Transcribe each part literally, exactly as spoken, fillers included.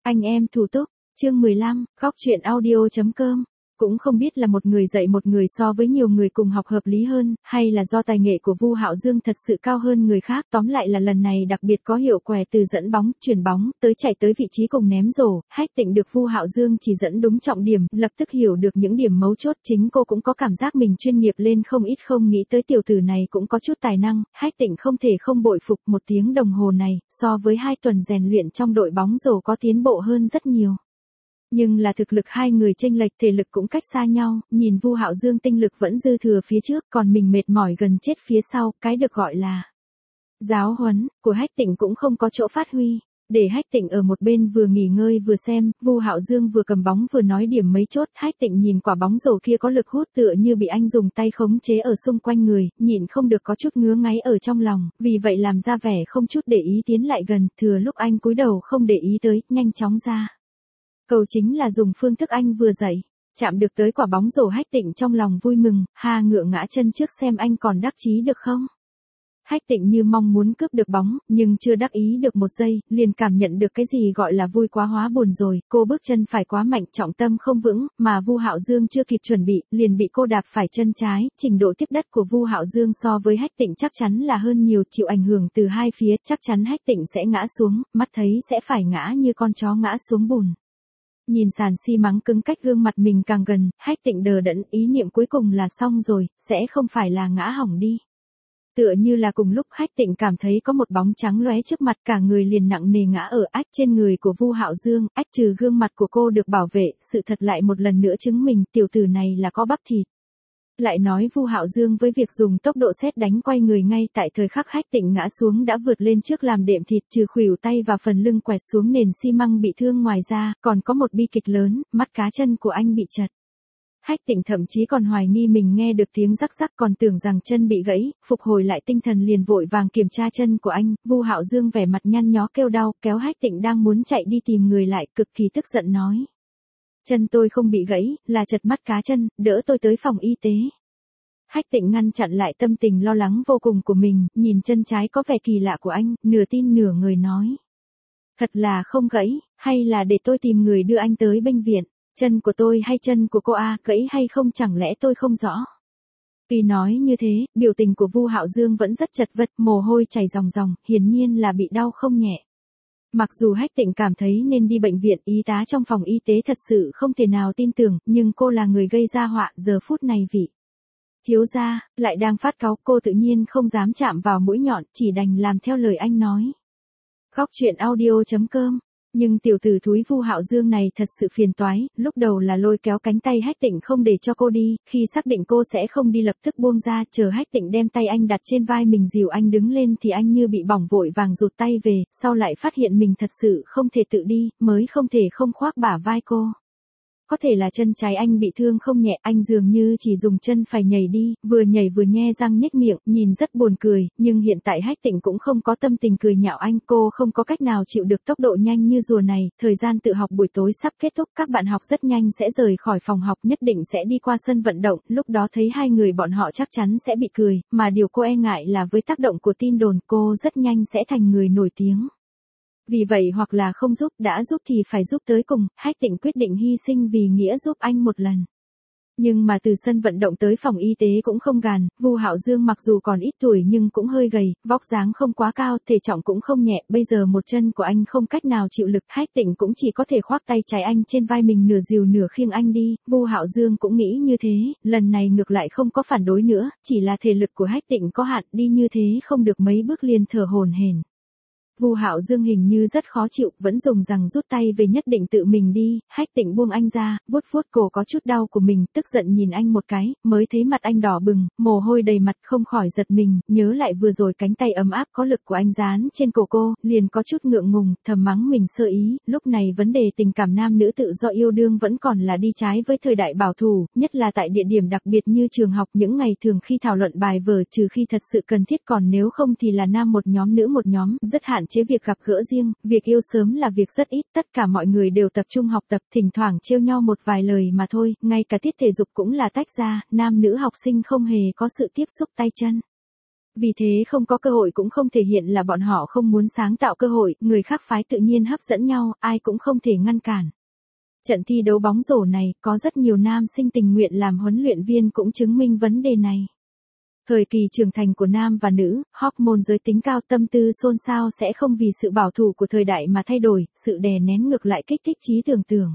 Anh em thủ túc, chương mười lăm, góc truyện audio chấm com. Cũng không biết là một người dạy một người so với nhiều người cùng học hợp lý hơn, hay là do tài nghệ của Vu Hạo Dương thật sự cao hơn người khác, tóm lại là lần này đặc biệt có hiệu quả từ dẫn bóng, chuyển bóng, tới chạy tới vị trí cùng ném rổ, Hách Tịnh được Vu Hạo Dương chỉ dẫn đúng trọng điểm, lập tức hiểu được những điểm mấu chốt, chính cô cũng có cảm giác mình chuyên nghiệp lên không ít, không nghĩ tới tiểu tử này cũng có chút tài năng, Hách Tịnh không thể không bội phục, một tiếng đồng hồ này, so với hai tuần rèn luyện trong đội bóng rổ có tiến bộ hơn rất nhiều. Nhưng là thực lực hai người chênh lệch, thể lực cũng cách xa nhau, nhìn Vu Hạo Dương tinh lực vẫn dư thừa phía trước, còn mình mệt mỏi gần chết phía sau, cái được gọi là giáo huấn của Hách Tịnh cũng không có chỗ phát huy. Để Hách Tịnh ở một bên vừa nghỉ ngơi vừa xem, Vu Hạo Dương vừa cầm bóng vừa nói điểm mấy chốt, Hách Tịnh nhìn quả bóng rổ kia có lực hút tựa như bị anh dùng tay khống chế ở xung quanh người, nhịn không được có chút ngứa ngáy ở trong lòng, vì vậy làm ra vẻ không chút để ý tiến lại gần, thừa lúc anh cúi đầu không để ý tới, nhanh chóng ra. Cầu chính là dùng phương thức anh vừa dạy, chạm được tới quả bóng rổ, Hách Tịnh trong lòng vui mừng, ha ngựa ngã chân trước xem anh còn đắc chí được không. Hách Tịnh như mong muốn cướp được bóng, nhưng chưa đắc ý được một giây, liền cảm nhận được cái gì gọi là vui quá hóa buồn rồi, cô bước chân phải quá mạnh, trọng tâm không vững, mà Vu Hạo Dương chưa kịp chuẩn bị, liền bị cô đạp phải chân trái, trình độ tiếp đất của Vu Hạo Dương so với Hách Tịnh chắc chắn là hơn nhiều, chịu ảnh hưởng từ hai phía, chắc chắn Hách Tịnh sẽ ngã xuống, mắt thấy sẽ phải ngã như con chó ngã xuống bùn. Nhìn sàn xi măng cứng cách gương mặt mình càng gần, Hách Tịnh đờ đẫn, ý niệm cuối cùng là xong rồi, sẽ không phải là ngã hỏng đi. Tựa như là cùng lúc Hách Tịnh cảm thấy có một bóng trắng lóe trước mặt, cả người liền nặng nề ngã ở ách trên người của Vu Hạo Dương, ách trừ gương mặt của cô được bảo vệ, sự thật lại một lần nữa chứng minh tiểu tử này là có bắp thịt. Lại nói Vu Hạo Dương với việc dùng tốc độ sét đánh quay người ngay tại thời khắc Hách Tịnh ngã xuống đã vượt lên trước làm đệm thịt, trừ khuỷu tay và phần lưng quẹt xuống nền xi măng bị thương, ngoài ra, còn có một bi kịch lớn, mắt cá chân của anh bị chật. Hách Tịnh thậm chí còn hoài nghi mình nghe được tiếng rắc rắc, còn tưởng rằng chân bị gãy, phục hồi lại tinh thần liền vội vàng kiểm tra chân của anh, Vu Hạo Dương vẻ mặt nhăn nhó kêu đau, kéo Hách Tịnh đang muốn chạy đi tìm người lại, cực kỳ tức giận nói. Chân tôi không bị gãy, là chật mắt cá chân, đỡ tôi tới phòng y tế. Hách Tịnh ngăn chặn lại tâm tình lo lắng vô cùng của mình, nhìn chân trái có vẻ kỳ lạ của anh, nửa tin nửa ngờ nói. Thật là không gãy, hay là để tôi tìm người đưa anh tới bệnh viện, chân của tôi hay chân của cô A, gãy hay không chẳng lẽ tôi không rõ. Tuy nói như thế, biểu tình của Vu Hạo Dương vẫn rất chật vật, mồ hôi chảy ròng ròng, hiển nhiên là bị đau không nhẹ. Mặc dù Hách Tịnh cảm thấy nên đi bệnh viện, y tá trong phòng y tế thật sự không thể nào tin tưởng, nhưng cô là người gây ra họa, giờ phút này vị thiếu gia lại đang phát cáu, cô tự nhiên không dám chạm vào mũi nhọn, chỉ đành làm theo lời anh nói. Góc truyện audio chấm com. Nhưng tiểu tử thúi Vu Hạo Dương này thật sự phiền toái, lúc đầu là lôi kéo cánh tay Hách Tịnh không để cho cô đi, khi xác định cô sẽ không đi lập tức buông ra, chờ Hách Tịnh đem tay anh đặt trên vai mình dìu anh đứng lên thì anh như bị bỏng vội vàng rụt tay về, sau lại phát hiện mình thật sự không thể tự đi, mới không thể không khoác bả vai cô. Có thể là chân trái anh bị thương không nhẹ, anh dường như chỉ dùng chân phải nhảy đi, vừa nhảy vừa nhe răng nhếch miệng, nhìn rất buồn cười, nhưng hiện tại Hách Tịnh cũng không có tâm tình cười nhạo anh, cô không có cách nào chịu được tốc độ nhanh như rùa này, thời gian tự học buổi tối sắp kết thúc, các bạn học rất nhanh sẽ rời khỏi phòng học, nhất định sẽ đi qua sân vận động, lúc đó thấy hai người bọn họ chắc chắn sẽ bị cười, mà điều cô e ngại là với tác động của tin đồn, cô rất nhanh sẽ thành người nổi tiếng. Vì vậy hoặc là không giúp, đã giúp thì phải giúp tới cùng, Hách Tịnh quyết định hy sinh vì nghĩa giúp anh một lần. Nhưng mà từ sân vận động tới phòng y tế cũng không gàn, Vu Hạo Dương mặc dù còn ít tuổi nhưng cũng hơi gầy, vóc dáng không quá cao, thể trọng cũng không nhẹ, bây giờ một chân của anh không cách nào chịu lực, Hách Tịnh cũng chỉ có thể khoác tay trái anh trên vai mình, nửa dìu nửa khiêng anh đi, Vu Hạo Dương cũng nghĩ như thế, lần này ngược lại không có phản đối nữa, chỉ là thể lực của Hách Tịnh có hạn, đi như thế không được mấy bước liền thở hổn hển. Vu Hạo Dương hình như rất khó chịu, vẫn dùng rằng rút tay về, nhất định tự mình đi, Hách Tịnh buông anh ra, vuốt vuốt cổ có chút đau của mình, tức giận nhìn anh một cái, mới thấy mặt anh đỏ bừng, mồ hôi đầy mặt, không khỏi giật mình, nhớ lại vừa rồi cánh tay ấm áp có lực của anh dán trên cổ cô, liền có chút ngượng ngùng, thầm mắng mình sơ ý, lúc này vấn đề tình cảm nam nữ tự do yêu đương vẫn còn là đi trái với thời đại bảo thủ, nhất là tại địa điểm đặc biệt như trường học, những ngày thường khi thảo luận bài vở, trừ khi thật sự cần thiết, còn nếu không thì là nam một nhóm nữ một nhóm, rất hạn chế việc gặp gỡ riêng, việc yêu sớm là việc rất ít, tất cả mọi người đều tập trung học tập, thỉnh thoảng trêu nhau một vài lời mà thôi, ngay cả tiết thể dục cũng là tách ra, nam nữ học sinh không hề có sự tiếp xúc tay chân. Vì thế không có cơ hội cũng không thể hiện là bọn họ không muốn sáng tạo cơ hội, người khác phái tự nhiên hấp dẫn nhau, ai cũng không thể ngăn cản. Trận thi đấu bóng rổ này, có rất nhiều nam sinh tình nguyện làm huấn luyện viên cũng chứng minh vấn đề này. Thời kỳ trưởng thành của nam và nữ, hormone giới tính cao, tâm tư xôn xao sẽ không vì sự bảo thủ của thời đại mà thay đổi, sự đè nén ngược lại kích thích trí tưởng tượng.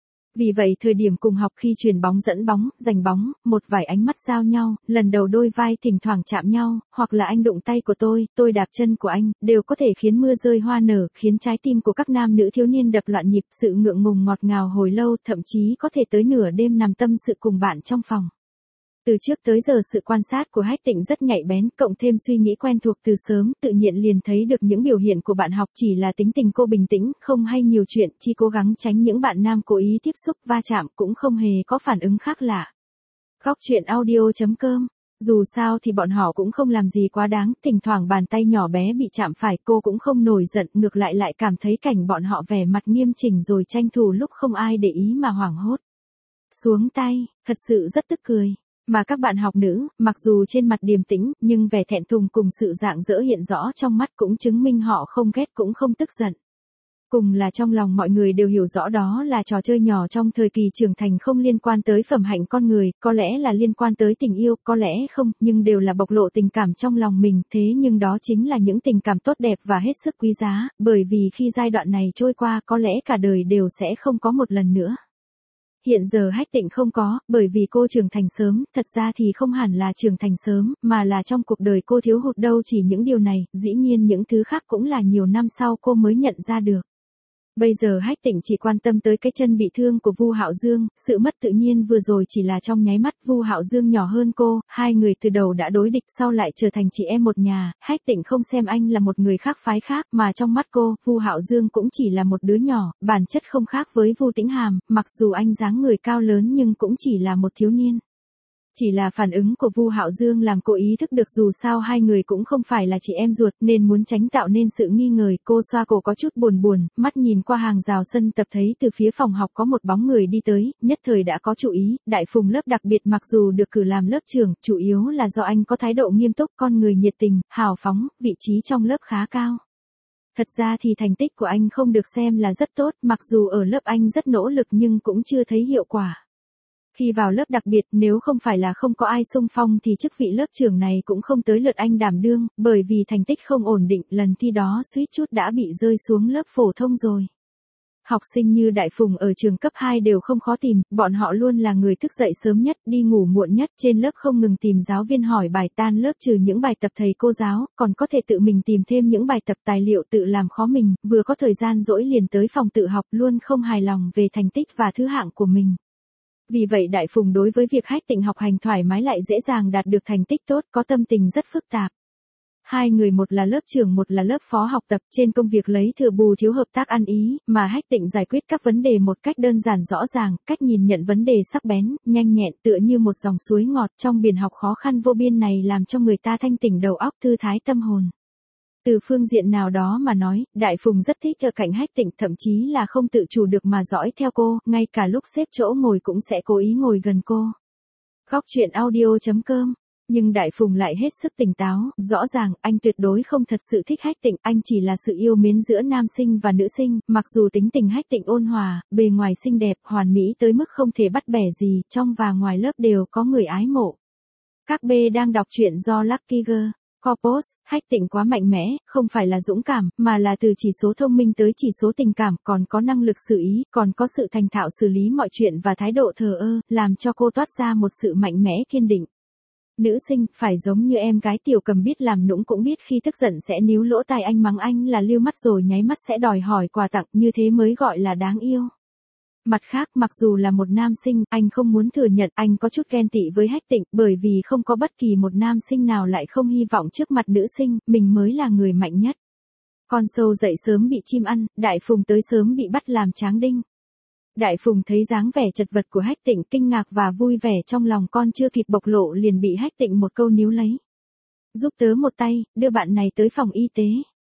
Vì vậy thời điểm cùng học khi chuyền bóng dẫn bóng, giành bóng, một vài ánh mắt giao nhau, lần đầu đôi vai thỉnh thoảng chạm nhau, hoặc là anh đụng tay của tôi, tôi đạp chân của anh, đều có thể khiến mưa rơi hoa nở, khiến trái tim của các nam nữ thiếu niên đập loạn nhịp, sự ngượng ngùng ngọt ngào hồi lâu, thậm chí có thể tới nửa đêm nằm tâm sự cùng bạn trong phòng. Từ trước tới giờ sự quan sát của Hách Tịnh rất nhạy bén, cộng thêm suy nghĩ quen thuộc từ sớm, tự nhiên liền thấy được những biểu hiện của bạn học, chỉ là tính tình cô bình tĩnh, không hay nhiều chuyện, chỉ cố gắng tránh những bạn nam cố ý tiếp xúc va chạm, cũng không hề có phản ứng khác lạ. Góc truyện audio chấm com. Dù sao thì bọn họ cũng không làm gì quá đáng, thỉnh thoảng bàn tay nhỏ bé bị chạm phải, cô cũng không nổi giận, ngược lại lại cảm thấy cảnh bọn họ vẻ mặt nghiêm chỉnh rồi tranh thủ lúc không ai để ý mà hoảng hốt. Xuống tay, thật sự rất tức cười. Mà các bạn học nữ, mặc dù trên mặt điềm tĩnh, nhưng vẻ thẹn thùng cùng sự rạng rỡ hiện rõ trong mắt cũng chứng minh họ không ghét cũng không tức giận. Cùng là trong lòng mọi người đều hiểu rõ đó là trò chơi nhỏ trong thời kỳ trưởng thành, không liên quan tới phẩm hạnh con người, có lẽ là liên quan tới tình yêu, có lẽ không, nhưng đều là bộc lộ tình cảm trong lòng mình, thế nhưng đó chính là những tình cảm tốt đẹp và hết sức quý giá, bởi vì khi giai đoạn này trôi qua có lẽ cả đời đều sẽ không có một lần nữa. Hiện giờ Hách Tịnh không có, bởi vì cô trưởng thành sớm, thật ra thì không hẳn là trưởng thành sớm, mà là trong cuộc đời cô thiếu hụt đâu chỉ những điều này, dĩ nhiên những thứ khác cũng là nhiều năm sau cô mới nhận ra được. Bây giờ Hách Tịnh chỉ quan tâm tới cái chân bị thương của Vu Hạo Dương, sự mất tự nhiên vừa rồi chỉ là trong nháy mắt, Vu Hạo Dương nhỏ hơn cô, hai người từ đầu đã đối địch sau lại trở thành chị em một nhà, Hách Tịnh không xem anh là một người khác phái khác, mà trong mắt cô, Vu Hạo Dương cũng chỉ là một đứa nhỏ, bản chất không khác với Vu Tĩnh Hàm, mặc dù anh dáng người cao lớn nhưng cũng chỉ là một thiếu niên. Chỉ là phản ứng của Vu Hạo Dương làm cô ý thức được dù sao hai người cũng không phải là chị em ruột nên muốn tránh tạo nên sự nghi ngờ, cô xoa cổ có chút buồn buồn, mắt nhìn qua hàng rào sân tập thấy từ phía phòng học có một bóng người đi tới, nhất thời đã có chú ý, Đại Phùng lớp đặc biệt mặc dù được cử làm lớp trưởng, chủ yếu là do anh có thái độ nghiêm túc, con người nhiệt tình, hào phóng, vị trí trong lớp khá cao. Thật ra thì thành tích của anh không được xem là rất tốt, mặc dù ở lớp anh rất nỗ lực nhưng cũng chưa thấy hiệu quả. Khi vào lớp đặc biệt, nếu không phải là không có ai xung phong thì chức vị lớp trưởng này cũng không tới lượt anh đảm đương, bởi vì thành tích không ổn định, lần thi đó suýt chút đã bị rơi xuống lớp phổ thông rồi. Học sinh như Đại Phùng ở trường cấp hai đều không khó tìm, bọn họ luôn là người thức dậy sớm nhất, đi ngủ muộn nhất, trên lớp không ngừng tìm giáo viên hỏi bài, tan lớp trừ những bài tập thầy cô giáo, còn có thể tự mình tìm thêm những bài tập tài liệu tự làm khó mình, vừa có thời gian rỗi liền tới phòng tự học, luôn không hài lòng về thành tích và thứ hạng của mình. Vì vậy Đại Phùng đối với việc Hách Tịnh học hành thoải mái lại dễ dàng đạt được thành tích tốt, có tâm tình rất phức tạp. Hai người một là lớp trưởng một là lớp phó học tập, trên công việc lấy thừa bù thiếu hợp tác ăn ý, mà Hách Tịnh giải quyết các vấn đề một cách đơn giản rõ ràng, cách nhìn nhận vấn đề sắc bén, nhanh nhẹn, tựa như một dòng suối ngọt trong biển học khó khăn vô biên này, làm cho người ta thanh tỉnh đầu óc, thư thái tâm hồn. Từ phương diện nào đó mà nói, Đại Phùng rất thích ở cạnh Hách Tịnh, thậm chí là không tự chủ được mà dõi theo cô, ngay cả lúc xếp chỗ ngồi cũng sẽ cố ý ngồi gần cô. Góc truyện audio chấm com. Nhưng Đại Phùng lại hết sức tỉnh táo, rõ ràng anh tuyệt đối không thật sự thích Hách Tịnh, anh chỉ là sự yêu mến giữa nam sinh và nữ sinh, mặc dù tính tình Hách Tịnh ôn hòa, bề ngoài xinh đẹp, hoàn mỹ tới mức không thể bắt bẻ gì, trong và ngoài lớp đều có người ái mộ. Các B đang đọc truyện do Lucky Girl. Corpus, Hách Tịnh quá mạnh mẽ, không phải là dũng cảm, mà là từ chỉ số thông minh tới chỉ số tình cảm, còn có năng lực xử ý, còn có sự thành thạo xử lý mọi chuyện và thái độ thờ ơ, làm cho cô toát ra một sự mạnh mẽ kiên định. Nữ sinh, phải giống như em gái Tiểu Cầm biết làm nũng cũng biết khi tức giận sẽ níu lỗ tai anh mắng anh là lưu mắt rồi nháy mắt sẽ đòi hỏi quà tặng, như thế mới gọi là đáng yêu. Mặt khác, mặc dù là một nam sinh, anh không muốn thừa nhận anh có chút ghen tị với Hách Tịnh, bởi vì không có bất kỳ một nam sinh nào lại không hy vọng trước mặt nữ sinh, mình mới là người mạnh nhất. Con sâu dậy sớm bị chim ăn, Đại Phùng tới sớm bị bắt làm tráng đinh. Đại Phùng thấy dáng vẻ chật vật của Hách Tịnh, kinh ngạc và vui vẻ trong lòng con chưa kịp bộc lộ liền bị Hách Tịnh một câu níu lấy. Giúp tớ một tay, đưa bạn này tới phòng y tế.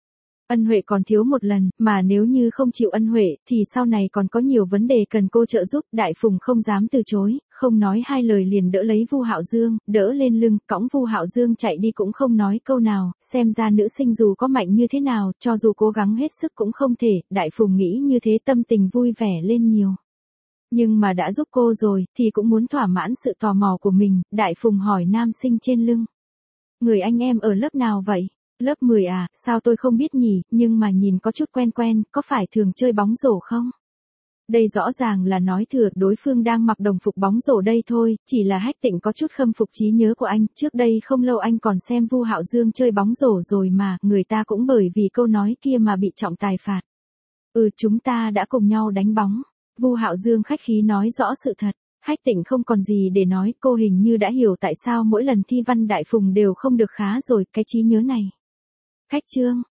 Ân huệ còn thiếu một lần, mà nếu như không chịu ân huệ, thì sau này còn có nhiều vấn đề cần cô trợ giúp. Đại Phùng không dám từ chối, không nói hai lời liền đỡ lấy Vu Hạo Dương, đỡ lên lưng, cõng Vu Hạo Dương chạy đi cũng không nói câu nào. Xem ra nữ sinh dù có mạnh như thế nào, cho dù cố gắng hết sức cũng không thể. Đại Phùng nghĩ như thế tâm tình vui vẻ lên nhiều. Nhưng mà đã giúp cô rồi, thì cũng muốn thỏa mãn sự tò mò của mình. Đại Phùng hỏi nam sinh trên lưng: người anh em ở lớp nào vậy? Lớp mười à, sao tôi không biết nhỉ, nhưng mà nhìn có chút quen quen, có phải thường chơi bóng rổ không? Đây rõ ràng là nói thừa, đối phương đang mặc đồng phục bóng rổ đây thôi, chỉ là Hách Tịnh có chút khâm phục trí nhớ của anh, trước đây không lâu anh còn xem Vu Hạo Dương chơi bóng rổ rồi mà, người ta cũng bởi vì câu nói kia mà bị trọng tài phạt. Ừ, chúng ta đã cùng nhau đánh bóng. Vu Hạo Dương khách khí nói rõ sự thật. Hách Tịnh không còn gì để nói, cô hình như đã hiểu tại sao mỗi lần thi văn Đại Phùng đều không được khá rồi, cái trí nhớ này. Khách Trương